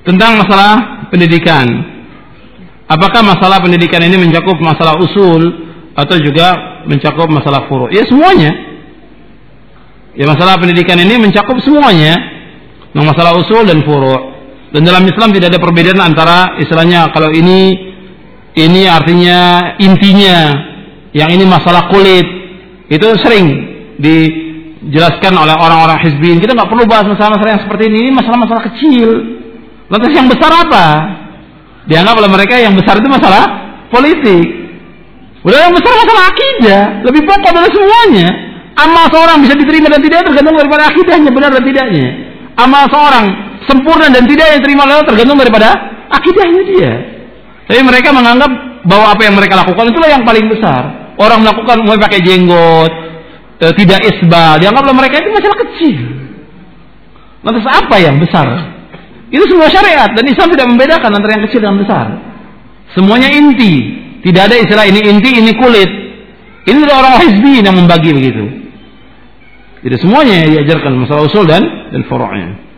tentang masalah pendidikan. Apakah masalah pendidikan ini mencakup masalah usul atau juga mencakup masalah furu'? Ya semuanya. Ya masalah pendidikan ini mencakup semuanya. Masalah usul dan furu'. Dan dalam Islam tidak ada perbedaan antara istilahnya kalau ini artinya intinya, yang ini masalah kulit. Itu sering dijelaskan oleh orang-orang hizbin. Kita nggak perlu bahas masalah-masalah yang seperti ini masalah-masalah kecil. Lantas yang besar apa? Dianggap oleh mereka yang besar itu masalah politik. Udah yang besar masalah akidah, lebih pokok dari semuanya. Amal seorang bisa diterima dan tidak tergantung daripada akidahnya benar dan tidaknya. Amal seorang sempurna dan tidak yang diterima oleh Allah tergantung daripada akidahnya dia. Tapi mereka menganggap bahwa apa yang mereka lakukan itulah yang paling besar. Orang melakukan mulai pakai jenggot, tidak isbal, dianggap oleh mereka itu masalah kecil. Lantas apa yang besar? Itu semua syariat dan Islam tidak membedakan antara yang kecil dan besar. Semuanya inti. Tidak ada istilah ini inti, ini kulit. Ini adalah orang hizbi yang membagi begitu. Jadi semuanya diajarkan masalah usul dan furu'nya.